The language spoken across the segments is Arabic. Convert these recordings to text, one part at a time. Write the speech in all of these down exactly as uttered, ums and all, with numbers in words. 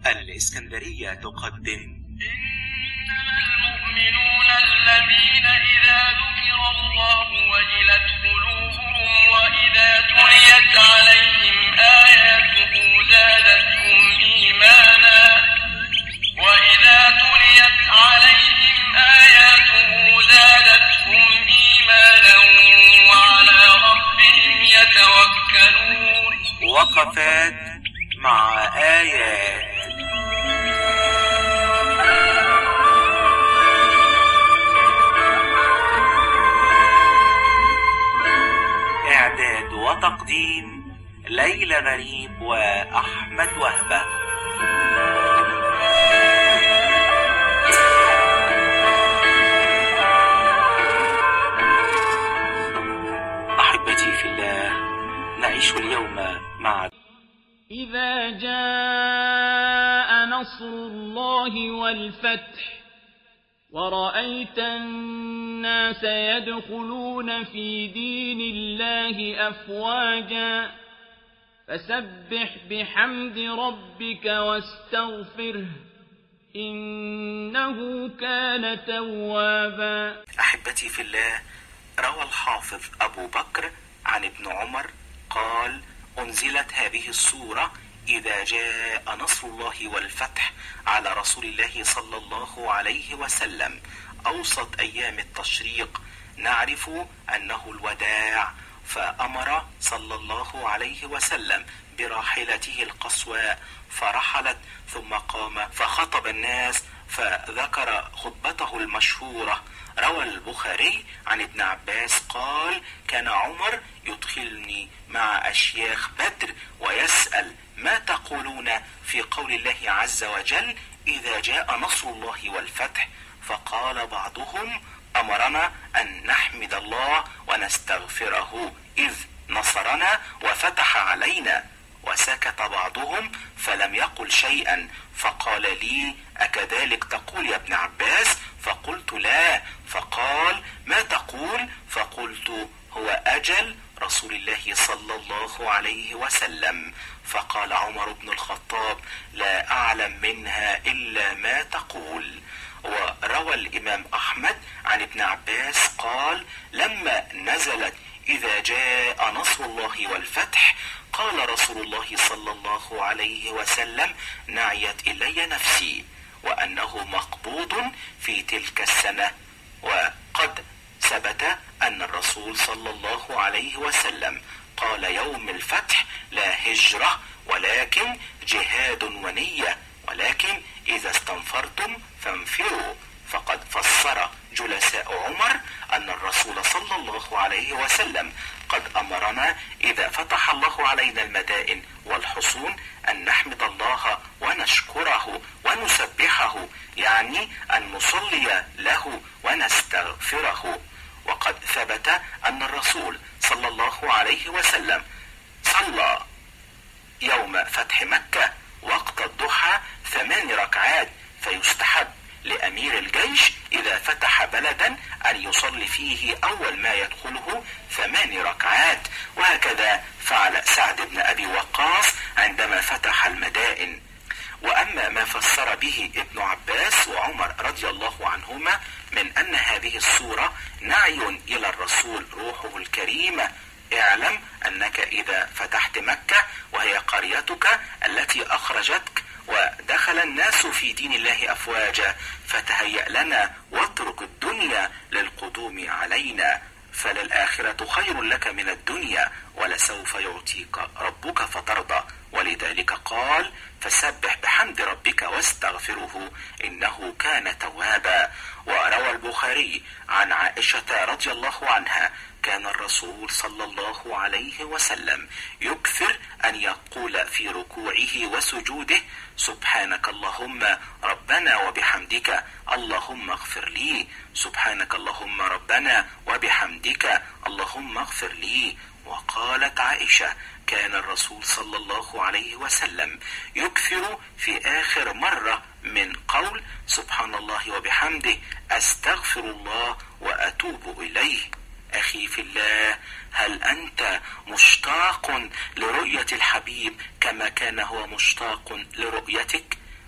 الإسكندرية تقدم إنما المؤمنون الذين إذا ذكر الله وجلت قلوبهم وإذا تليت عليهم آياته زادتهم إيمانا وإذا تليت عليهم آياته زادتهم إيمانا وعلى ربهم يتوكلون. وقفات مع آيات. إعداد وتقديم ليلى غريب وأحمد وهبة. أحبتي في الله، نعيش اليوم مع إذا جاء نصر الله والفتح ورأيت الناس يدخلون في دين الله أفواجا فسبح بحمد ربك واستغفره إنه كان توابا. أحبتي في الله، روى الحافظ أبو بكر عن ابن عمر قال: أنزلت هذه السورة إذا جاء نصر الله والفتح على رسول الله صلى الله عليه وسلم أوسط أيام التشريق، نعرف أنه الوداع، فأمر صلى الله عليه وسلم براحلته القصواء فرحلت، ثم قام فخطب الناس فذكر خطبته المشهورة. روى البخاري عن ابن عباس قال: كان عمر يدخلني مع أشياخ بدر ويسأل: ما تقولون في قول الله عز وجل إذا جاء نصر الله والفتح؟ فقال بعضهم: أمرنا أن نحمد الله ونستغفره إذ نصرنا وفتح علينا. وسكت بعضهم فلم يقل شيئا، فقال لي: أكذلك تقول يا ابن عباس؟ فقلت: لا. فقال: ما تقول؟ فقلت: هو أجل رسول الله صلى الله عليه وسلم. فقال عمر بن الخطاب: لا أعلم منها إلا ما تقول. وروى الإمام أحمد عن ابن عباس قال: لما نزلت إذا جاء نصر الله والفتح قال رسول الله صلى الله عليه وسلم: نعيت إلي نفسي، وأنه مقبوض في تلك السنة. وقد ثبت أن الرسول صلى الله عليه وسلم قال يوم الفتح: لا هجرة ولكن جهاد ونية، ولكن إذا استنفرتم فانفروا. فقد فسر جلساء عمر أن الرسول صلى الله عليه وسلم قد أمرنا إذا فتح الله علينا المدائن والحصون أن نحمد الله ونشكره ونسبحه، يعني أن نصلي له ونستغفره. وقد ثبت أن الرسول صلى الله عليه وسلم صلى يوم فتح مكة وقت الضحى ثمان ركعات، فيستحب لأمير الجيش إذا فتح بلدا أن يصلي فيه أول ما يدخله ثمان ركعات. وهكذا فعل سعد بن أبي وقاص عندما فتح المدائن. وأما ما فسر به ابن عباس وعمر رضي الله عنهما من أن هذه السورة نعي إلى الرسول روحه الكريمة، اعلم أنك إذا فتحت مكة وهي قريتك التي أخرجتك ودخل الناس في دين الله أفواجا، فتهيأ لنا واترك الدنيا للقدوم علينا، فللآخرة خير لك من الدنيا ولسوف يعطيك ربك فترضى. ولذلك قال: فسبح بحمد ربك واستغفره إنه كان توابا. وروى البخاري عن عائشة رضي الله عنها: كان الرسول صلى الله عليه وسلم يكثر أن يقول في ركوعه وسجوده: سبحانك اللهم ربنا وبحمدك اللهم اغفر لي، سبحانك اللهم ربنا وبحمدك اللهم اغفر لي. وقالت عائشة: كان الرسول صلى الله عليه وسلم يكثر في آخر مرة من قول سبحان الله وبحمده أستغفر الله وأتوب إليه. أخي في الله، هل أنت مشتاق لرؤية الحبيب كما كان هو مشتاق لرؤيتك؟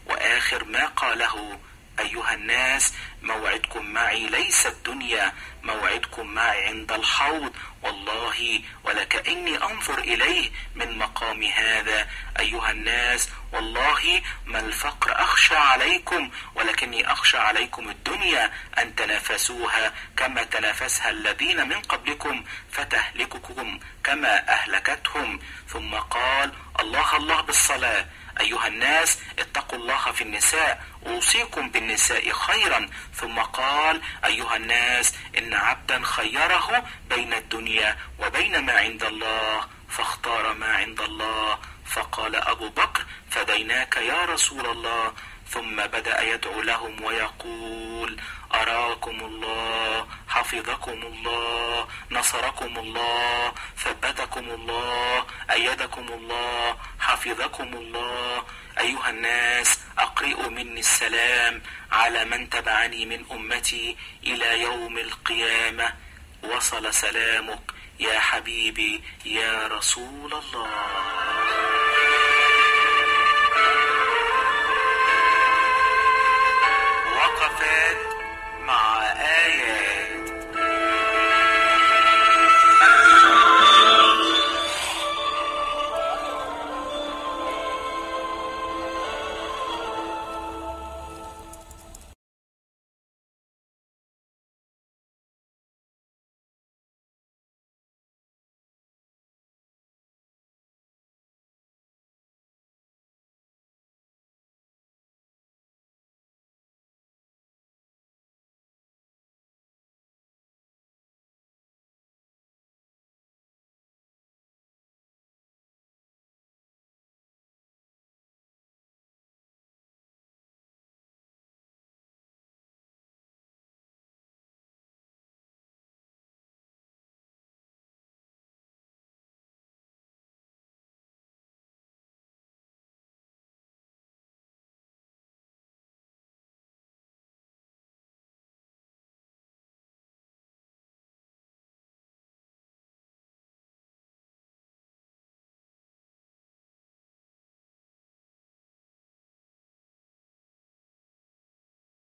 وآخر ما قاله: أيها الناس، موعدكم معي ليس الدنيا، موعدكم معي عند الحوض، والله ولكأني أنظر إليه من مقام هذا. أيها الناس، والله ما الفقر أخشى عليكم، ولكني أخشى عليكم الدنيا أن تنافسوها كما تنافسها الذين من قبلكم فتهلككم كما أهلكتهم. ثم قال: الله الله بالصلاة. أيها الناس، اتقوا الله في النساء، أوصيكم بالنساء خيرا. ثم قال: أيها الناس، إن عبدا خيره بين الدنيا وبين ما عند الله فاختار ما عند الله. فقال أبو بكر: فديناك يا رسول الله. ثم بدأ يدعو لهم ويقول: أراكم الله، حفظكم الله، نصركم الله، ثبتكم الله، أيدكم الله، حفظكم الله. أيها الناس، أقرئوا مني السلام على من تبعني من أمتي إلى يوم القيامة. وصل سلامك يا حبيبي يا رسول الله.